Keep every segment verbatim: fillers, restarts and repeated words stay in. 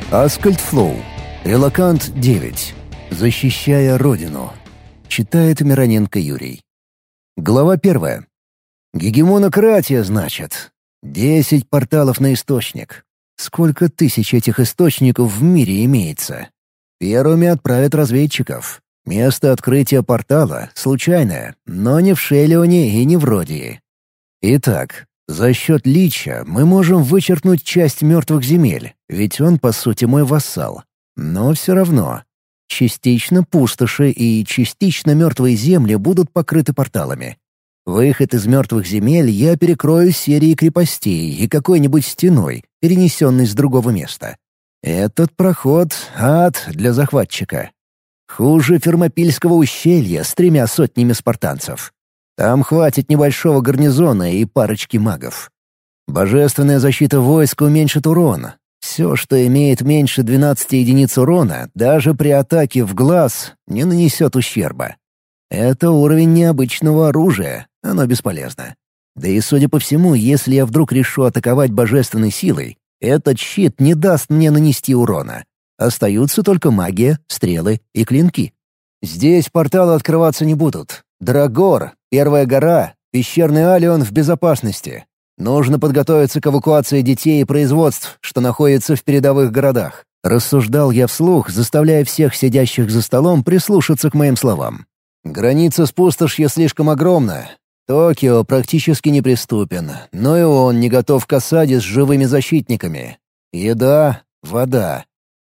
Аскольд Флоу. Релакант девять. Защищая Родину. Читает Мироненко Юрий. Глава первая. Гегемонократия, значит. Десять порталов на источник. Сколько тысяч этих источников в мире имеется? Первыми отправят разведчиков. Место открытия портала случайное, но не в Шелионе и не в Родии. Итак, за счет Лича мы можем вычеркнуть часть мертвых земель, ведь он, по сути, мой вассал. Но все равно. Частично пустоши и частично мертвые земли будут покрыты порталами. Выход из мертвых земель я перекрою серией крепостей и какой-нибудь стеной, перенесенной с другого места. Этот проход — ад для захватчика. Хуже Фермопильского ущелья с тремя сотнями спартанцев. Там хватит небольшого гарнизона и парочки магов. Божественная защита войск уменьшит урон. Все, что имеет меньше двенадцати единиц урона, даже при атаке в глаз, не нанесет ущерба. Это уровень необычного оружия, оно бесполезно. Да и, судя по всему, если я вдруг решу атаковать божественной силой, этот щит не даст мне нанести урона. Остаются только магия, стрелы и клинки. Здесь порталы открываться не будут. Драгор, Первая гора, пещерный Алион в безопасности. Нужно подготовиться к эвакуации детей и производств, что находятся в передовых городах. Рассуждал я вслух, заставляя всех сидящих за столом прислушаться к моим словам. Граница с пустошью слишком огромна. Токио практически неприступен, но и он не готов к осаде с живыми защитниками. Еда, вода.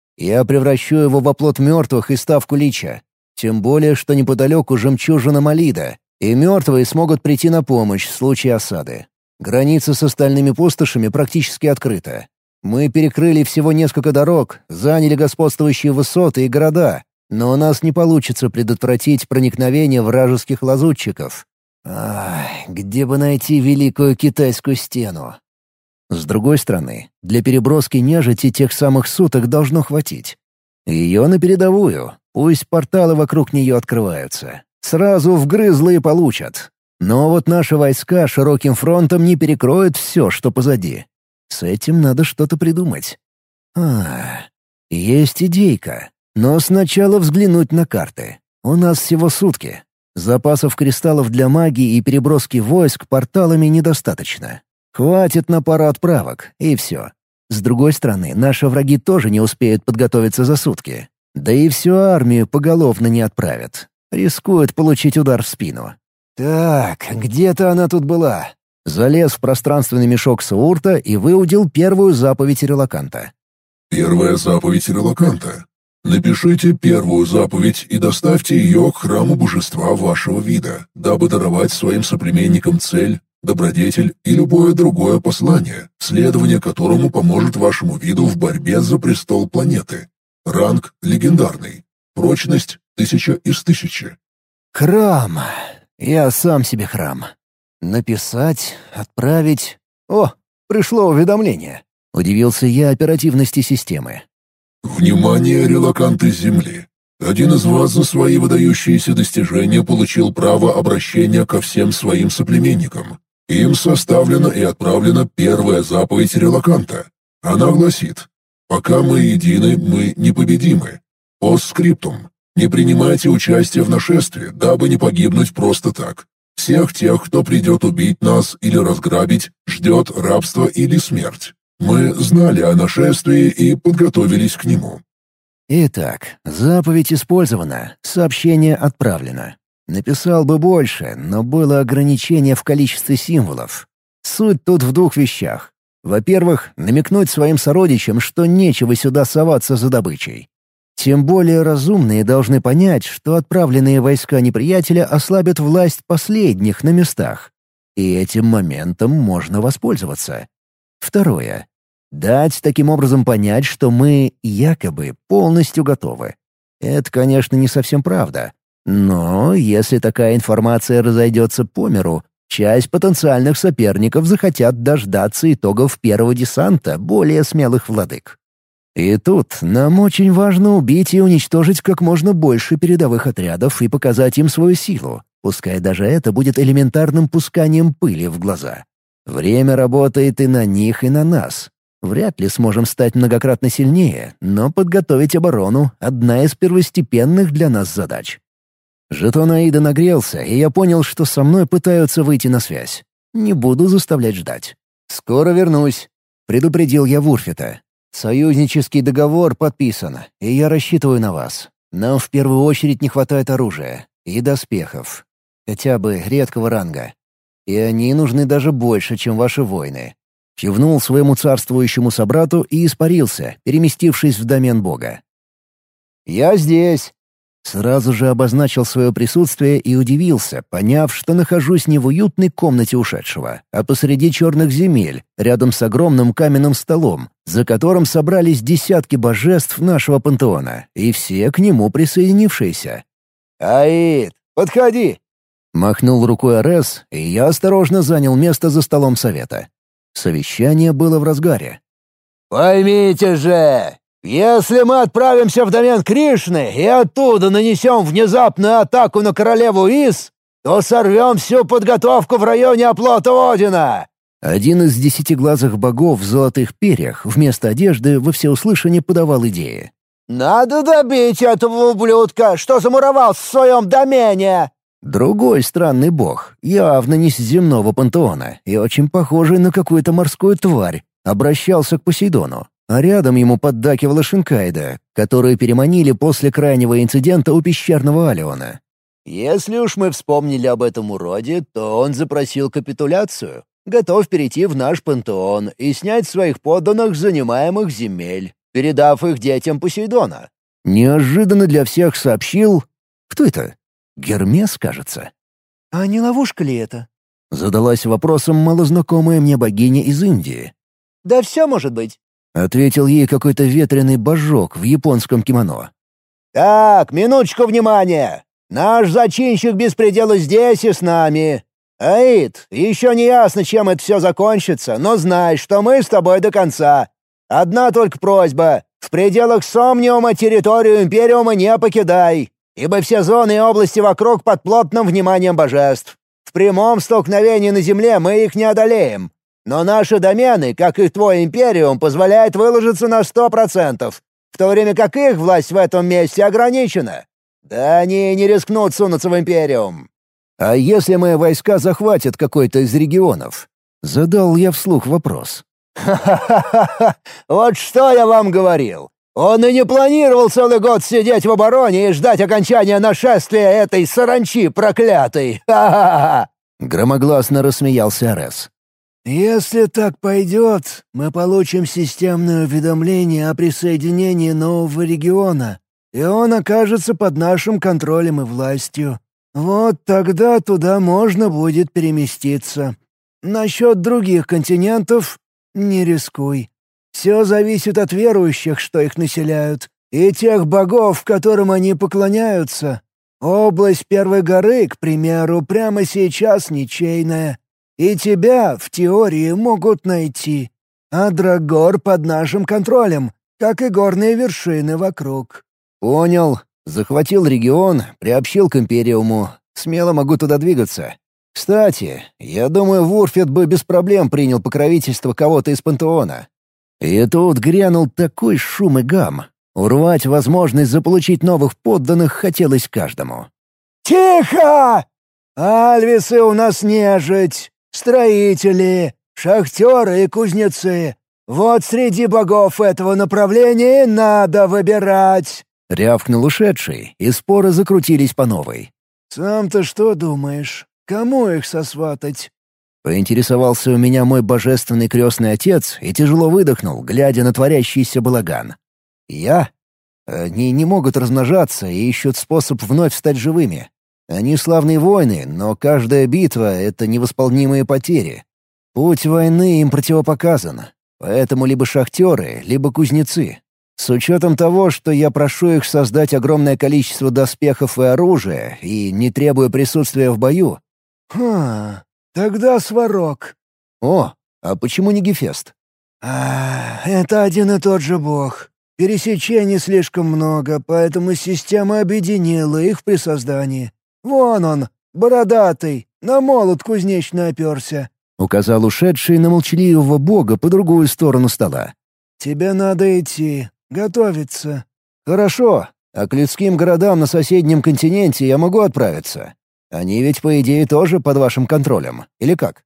Я превращу его в оплот мертвых и ставку Лича. Тем более, что неподалеку жемчужина Малида, и мертвые смогут прийти на помощь в случае осады. Граница с остальными пустошами практически открыта. Мы перекрыли всего несколько дорог, заняли господствующие высоты и города, но у нас не получится предотвратить проникновение вражеских лазутчиков. Ах, где бы найти Великую Китайскую стену? С другой стороны, для переброски нежити тех самых суток должно хватить. Ее на передовую, пусть порталы вокруг нее открываются. Сразу вгрызло и получат. Но вот наши войска широким фронтом не перекроют все, что позади. С этим надо что-то придумать. А, есть идейка. Но сначала взглянуть на карты. У нас всего сутки. Запасов кристаллов для магии и переброски войск порталами недостаточно. Хватит на пару отправок, и все. С другой стороны, наши враги тоже не успеют подготовиться за сутки. Да и всю армию поголовно не отправят. Рискуют получить удар в спину. Так, где-то она тут была. Залез в пространственный мешок Саурта и выудил первую заповедь Релаканта. Первая заповедь Релаканта. Напишите первую заповедь и доставьте ее к храму божества вашего вида, дабы даровать своим соплеменникам цель, добродетель и любое другое послание, следование которому поможет вашему виду в борьбе за престол планеты. Ранг легендарный. Прочность тысяча из тысячи. Храм. Я сам себе храм. Написать, отправить. О, пришло уведомление. Удивился я оперативности системы. Внимание, релаканты с Земли. Один из вас за свои выдающиеся достижения получил право обращения ко всем своим соплеменникам. Им составлена и отправлена первая заповедь Релаканта. Она гласит: «Пока мы едины, мы непобедимы. Постскриптум. Не принимайте участие в нашествии, дабы не погибнуть просто так. Всех тех, кто придет убить нас или разграбить, ждет рабство или смерть. Мы знали о нашествии и подготовились к нему». Итак, заповедь использована, сообщение отправлено. Написал бы больше, но было ограничение в количестве символов. Суть тут в двух вещах. Во-первых, намекнуть своим сородичам, что нечего сюда соваться за добычей. Тем более разумные должны понять, что отправленные войска неприятеля ослабят власть последних на местах. И этим моментом можно воспользоваться. Второе. Дать таким образом понять, что мы якобы полностью готовы. Это, конечно, не совсем правда. Но если такая информация разойдется по миру, часть потенциальных соперников захотят дождаться итогов первого десанта более смелых владык. И тут нам очень важно убить и уничтожить как можно больше передовых отрядов и показать им свою силу, пускай даже это будет элементарным пусканием пыли в глаза. Время работает и на них, и на нас. Вряд ли сможем стать многократно сильнее, но подготовить оборону — одна из первостепенных для нас задач. Жетон Аида нагрелся, и я понял, что со мной пытаются выйти на связь. Не буду заставлять ждать. «Скоро вернусь», — предупредил я Вурфита. «Союзнический договор подписан, и я рассчитываю на вас. Нам в первую очередь не хватает оружия и доспехов. Хотя бы редкого ранга. И они нужны даже больше, чем ваши воины». Кивнул своему царствующему собрату и испарился, переместившись в домен бога. «Я здесь!» Сразу же обозначил свое присутствие и удивился, поняв, что нахожусь не в уютной комнате ушедшего, а посреди черных земель, рядом с огромным каменным столом, за которым собрались десятки божеств нашего пантеона, и все к нему присоединившиеся. «Аид, подходи!» Махнул рукой Арес, и я осторожно занял место за столом совета. Совещание было в разгаре. «Поймите же, если мы отправимся в домен Кришны и оттуда нанесем внезапную атаку на королеву Ис, то сорвем всю подготовку в районе оплота Одина!» Один из десятиглазых богов в золотых перьях вместо одежды во всеуслышание подавал идеи. «Надо добить этого ублюдка, что замуровался в своем домене!» Другой странный бог, явно не с земного пантеона и очень похожий на какую-то морскую тварь, обращался к Посейдону, а рядом ему поддакивала Шинкайда, которую переманили после крайнего инцидента у пещерного Алиона. «Если уж мы вспомнили об этом уроде, то он запросил капитуляцию, готов перейти в наш пантеон и снять своих подданных с занимаемых земель, передав их детям Посейдона». Неожиданно для всех сообщил... Кто это? Гермес, кажется. «А не ловушка ли это?» Задалась вопросом малознакомая мне богиня из Индии. «Да все может быть», — ответил ей какой-то ветреный божок в японском кимоно. «Так, минуточку внимания! Наш зачинщик беспредела здесь и с нами. Аид, еще не ясно, чем это все закончится, но знай, что мы с тобой до конца. Одна только просьба — в пределах Сомниума территорию Империума не покидай, ибо все зоны и области вокруг под плотным вниманием божеств. В прямом столкновении на Земле мы их не одолеем. Но наши домены, как и твой Империум, позволяют выложиться на сто процентов, в то время как их власть в этом месте ограничена. Да они не рискнут сунуться в Империум». «А если мои войска захватят какой-то из регионов?» Задал я вслух вопрос. «Ха-ха-ха! Вот что я вам говорил! Он и не планировал целый год сидеть в обороне и ждать окончания нашествия этой саранчи проклятой! Ха-ха-ха!» Громогласно рассмеялся Арес. «Если так пойдет, мы получим системное уведомление о присоединении нового региона, и он окажется под нашим контролем и властью. Вот тогда туда можно будет переместиться. Насчет других континентов не рискуй. Все зависит от верующих, что их населяют, и тех богов, которым они поклоняются. Область Первой горы, к примеру, прямо сейчас ничейная. И тебя, в теории, могут найти. А Драгор под нашим контролем, как и горные вершины вокруг». «Понял. Захватил регион, приобщил к Империуму. Смело могу туда двигаться. Кстати, я думаю, Вурфит бы без проблем принял покровительство кого-то из пантеона». И тут грянул такой шум и гам. Урвать возможность заполучить новых подданных хотелось каждому. «Тихо! Альвисы у нас нежить, строители, шахтеры и кузнецы. Вот среди богов этого направления надо выбирать!» Рявкнул ушедший, и споры закрутились по новой. «Сам-то что думаешь? Кому их сосватать?» Поинтересовался у меня мой божественный крестный отец и тяжело выдохнул, глядя на творящийся балаган. «Я? Они не могут размножаться и ищут способ вновь стать живыми. Они славные воины, но каждая битва — это невосполнимые потери. Путь войны им противопоказан, поэтому либо шахтеры, либо кузнецы. С учетом того, что я прошу их создать огромное количество доспехов и оружия и не требуя присутствия в бою...» «Хм, тогда Сварог». «О, а почему не Гефест?» «А, это один и тот же бог. Пересечений слишком много, поэтому система объединила их при создании. Вон он, бородатый, на молот кузнечный оперся. — указал ушедший на молчаливого бога по другую сторону стола. «Тебе надо идти, готовиться». «Хорошо. А к людским городам на соседнем континенте я могу отправиться? Они ведь, по идее, тоже под вашим контролем, или как?»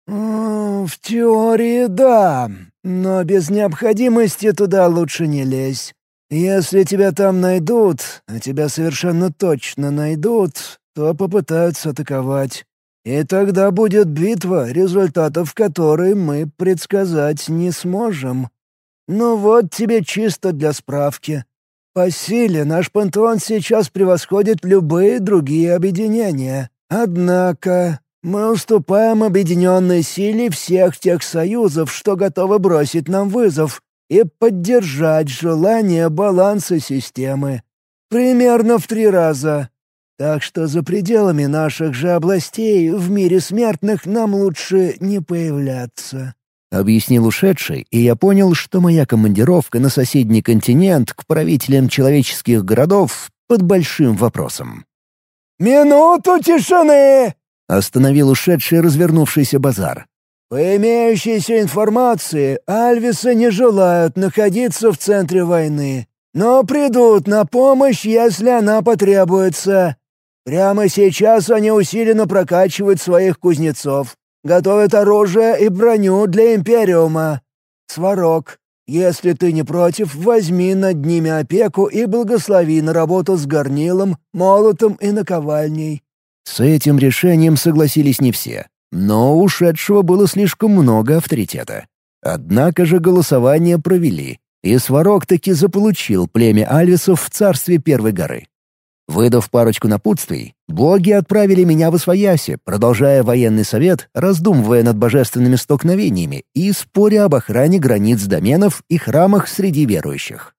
«В теории, да, но без необходимости туда лучше не лезь. Если тебя там найдут, а тебя совершенно точно найдут, то попытаются атаковать. И тогда будет битва, результатов которой мы предсказать не сможем. Ну вот тебе чисто для справки. По силе наш пантеон сейчас превосходит любые другие объединения. Однако мы уступаем объединенной силе всех тех союзов, что готовы бросить нам вызов и поддержать желание баланса системы. Примерно в три раза. Так что за пределами наших же областей в мире смертных нам лучше не появляться». — объяснил ушедший, и я понял, что моя командировка на соседний континент к правителям человеческих городов под большим вопросом. «Минуту тишины!» — остановил ушедший развернувшийся базар. «По имеющейся информации, альвисы не желают находиться в центре войны, но придут на помощь, если она потребуется. Прямо сейчас они усиленно прокачивают своих кузнецов. Готовят оружие и броню для Империума. Сварог, если ты не против, возьми над ними опеку и благослови на работу с горнилом, молотом и наковальней». С этим решением согласились не все, но у ушедшего было слишком много авторитета. Однако же голосование провели, и Сварог таки заполучил племя альвисов в царстве Первой горы. Выдав парочку напутствий, боги отправили меня в Освояси, продолжая военный совет, раздумывая над божественными столкновениями и споря об охране границ доменов и храмах среди верующих.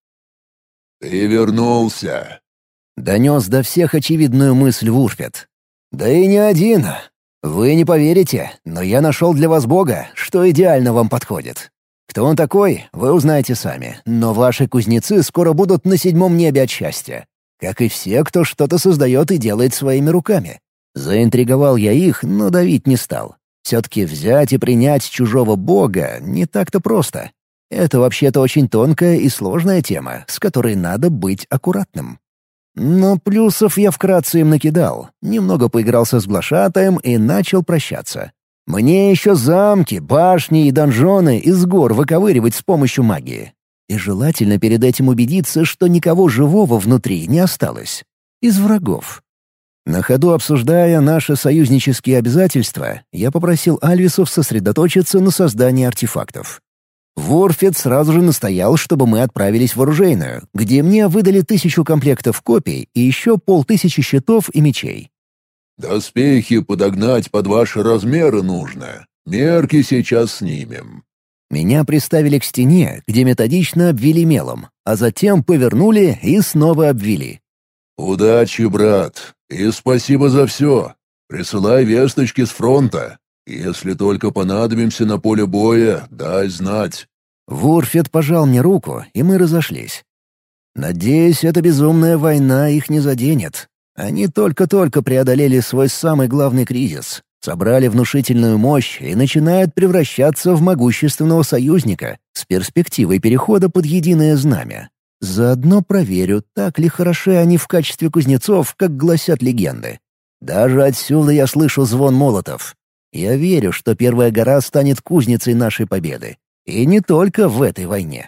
«Ты вернулся!» — донес до всех очевидную мысль Вурфет. «Да и не один. Вы не поверите, но я нашел для вас бога, что идеально вам подходит. Кто он такой, вы узнаете сами, но ваши кузнецы скоро будут на седьмом небе от счастья. Как и все, кто что-то создает и делает своими руками. Заинтриговал я их, но давить не стал. Все-таки взять и принять чужого бога не так-то просто. Это вообще-то очень тонкая и сложная тема, с которой надо быть аккуратным. Но плюсов я вкратце им накидал, немного поигрался с глашатаем и начал прощаться. Мне еще замки, башни и донжоны из гор выковыривать с помощью магии. И желательно перед этим убедиться, что никого живого внутри не осталось. Из врагов. На ходу обсуждая наши союзнические обязательства, я попросил альвисов сосредоточиться на создании артефактов. Ворфет сразу же настоял, чтобы мы отправились в оружейную, где мне выдали тысячу комплектов копий и еще полтысячи щитов и мечей. «Доспехи подогнать под ваши размеры нужно. Мерки сейчас снимем». Меня приставили к стене, где методично обвели мелом, а затем повернули и снова обвели. «Удачи, брат, и спасибо за все. Присылай весточки с фронта. Если только понадобимся на поле боя, дай знать». Вурфет пожал мне руку, и мы разошлись. Надеюсь, эта безумная война их не заденет. Они только-только преодолели свой самый главный кризис. Собрали внушительную мощь и начинают превращаться в могущественного союзника с перспективой перехода под единое знамя. Заодно проверю, так ли хороши они в качестве кузнецов, как гласят легенды. Даже отсюда я слышу звон молотов. Я верю, что Первая гора станет кузницей нашей победы. И не только в этой войне.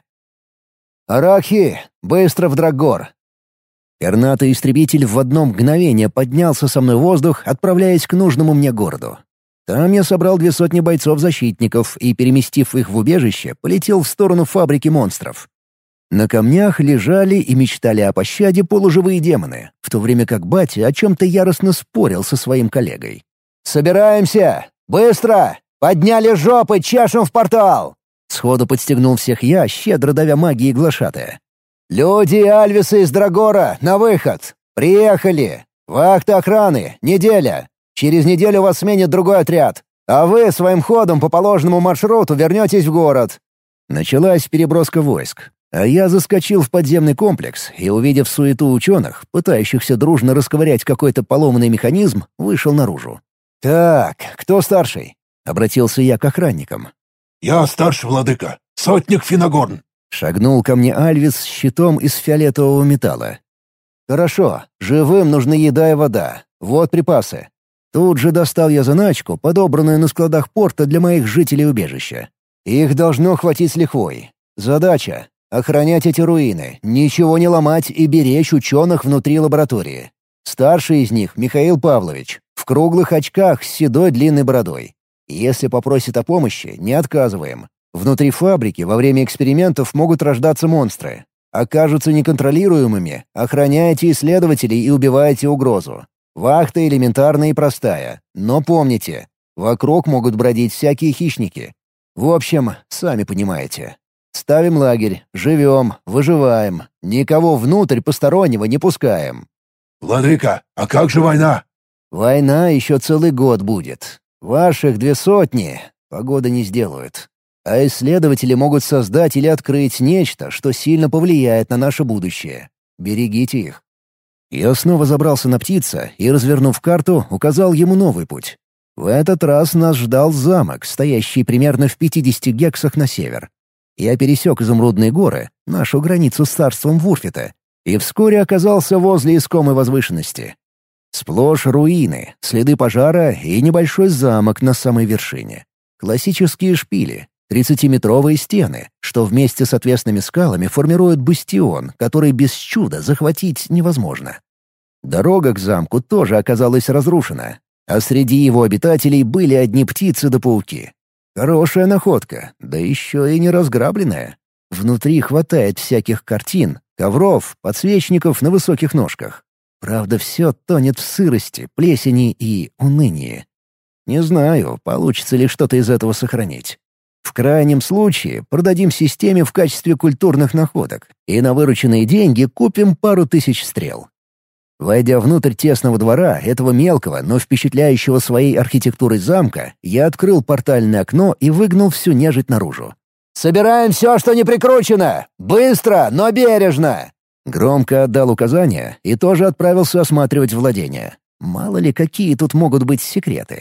«Арахи! Быстро в Драггор!» Пернатый истребитель в одно мгновение поднялся со мной в воздух, отправляясь к нужному мне городу. Там я собрал две сотни бойцов-защитников и, переместив их в убежище, полетел в сторону фабрики монстров. На камнях лежали и мечтали о пощаде полуживые демоны, в то время как батя о чем-то яростно спорил со своим коллегой. «Собираемся! Быстро! Подняли жопы, чашем в портал!» Сходу подстегнул всех я, щедро давя магией глашатая. «Люди и альвисы из Драгора, на выход! Приехали! Вахта охраны, неделя! Через неделю вас сменит другой отряд, а вы своим ходом по положенному маршруту вернетесь в город!» Началась переброска войск, а я заскочил в подземный комплекс и, увидев суету ученых, пытающихся дружно расковырять какой-то поломанный механизм, вышел наружу. «Так, кто старший?» обратился я к охранникам. «Я старший владыка, сотник Финагорн». Шагнул ко мне Альвис с щитом из фиолетового металла. «Хорошо, живым нужны еда и вода. Вот припасы». Тут же достал я заначку, подобранную на складах порта для моих жителей убежища. Их должно хватить с лихвой. Задача — охранять эти руины, ничего не ломать и беречь ученых внутри лаборатории. Старший из них — Михаил Павлович, в круглых очках с седой длинной бородой. Если попросит о помощи, не отказываем. Внутри фабрики во время экспериментов могут рождаться монстры. Окажутся неконтролируемыми, охраняйте исследователей и убивайте угрозу. Вахта элементарная и простая, но помните, вокруг могут бродить всякие хищники. В общем, сами понимаете. Ставим лагерь, живем, выживаем, никого внутрь постороннего не пускаем. «Владыка, а как же война?» Война еще целый год будет. Ваших две сотни погода не сделают. А исследователи могут создать или открыть нечто, что сильно повлияет на наше будущее. Берегите их. Я снова забрался на птица и, развернув карту, указал ему новый путь. В этот раз нас ждал замок, стоящий примерно в пятидесяти гексах на север. Я пересек Изумрудные горы, нашу границу с царством Вурфита, и вскоре оказался возле искомой возвышенности. Сплошь руины, следы пожара и небольшой замок на самой вершине. Классические шпили, тридцатиметровые стены, что вместе с отвесными скалами формируют бастион, который без чуда захватить невозможно. Дорога к замку тоже оказалась разрушена, а среди его обитателей были одни птицы да пауки. Хорошая находка, да еще и не разграбленная. Внутри хватает всяких картин, ковров, подсвечников на высоких ножках. Правда, все тонет в сырости, плесени и унынии. Не знаю, получится ли что-то из этого сохранить. В крайнем случае продадим системе в качестве культурных находок и на вырученные деньги купим пару тысяч стрел. Войдя внутрь тесного двора этого мелкого, но впечатляющего своей архитектурой замка, я открыл портальное окно и выгнал всю нежить наружу. «Собираем все, что не прикручено! Быстро, но бережно!» Громко отдал указания и тоже отправился осматривать владения. Мало ли, какие тут могут быть секреты.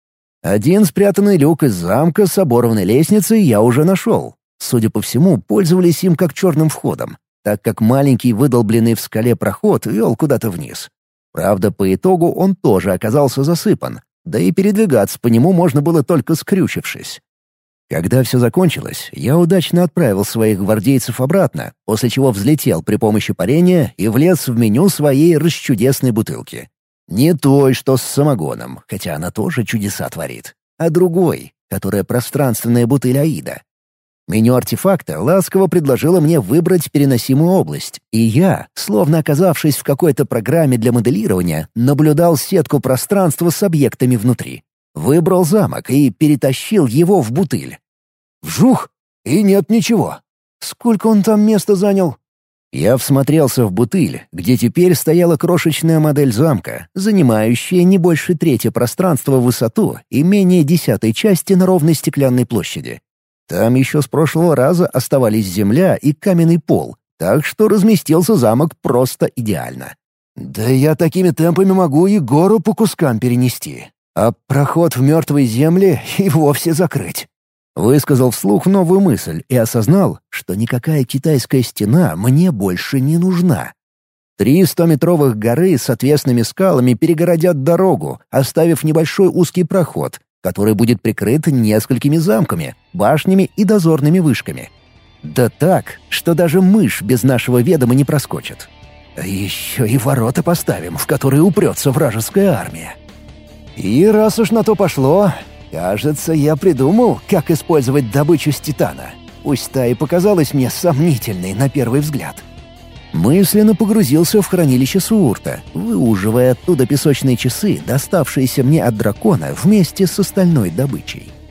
Один спрятанный люк из замка с оборванной лестницей я уже нашел. Судя по всему, пользовались им как черным входом, так как маленький выдолбленный в скале проход вел куда-то вниз. Правда, по итогу он тоже оказался засыпан, да и передвигаться по нему можно было только скрючившись. Когда все закончилось, я удачно отправил своих гвардейцев обратно, после чего взлетел при помощи парения и влез в меню своей расчудесной бутылки. Не той, что с самогоном, хотя она тоже чудеса творит, а другой, которая пространственная бутыль Аида. Меню артефакта ласково предложило мне выбрать переносимую область, и я, словно оказавшись в какой-то программе для моделирования, наблюдал сетку пространства с объектами внутри. Выбрал замок и перетащил его в бутыль. Вжух! И нет ничего. Сколько он там места занял? Я всмотрелся в бутыль, где теперь стояла крошечная модель замка, занимающая не больше трети пространства в высоту и менее десятой части на ровной стеклянной площади. Там еще с прошлого раза оставались земля и каменный пол, так что разместился замок просто идеально. Да я такими темпами могу и гору по кускам перенести, а проход в мертвые земли и вовсе закрыть. Высказал вслух новую мысль и осознал, что никакая китайская стена мне больше не нужна. Три стометровых горы с отвесными скалами перегородят дорогу, оставив небольшой узкий проход, который будет прикрыт несколькими замками, башнями и дозорными вышками. Да так, что даже мышь без нашего ведома не проскочит. А еще и ворота поставим, в которые упрется вражеская армия. И раз уж на то пошло, кажется, я придумал, как использовать добычу с Титана. Пусть та и показалась мне сомнительной на первый взгляд. Мысленно погрузился в хранилище Суурта, выуживая оттуда песочные часы, доставшиеся мне от дракона вместе с остальной добычей.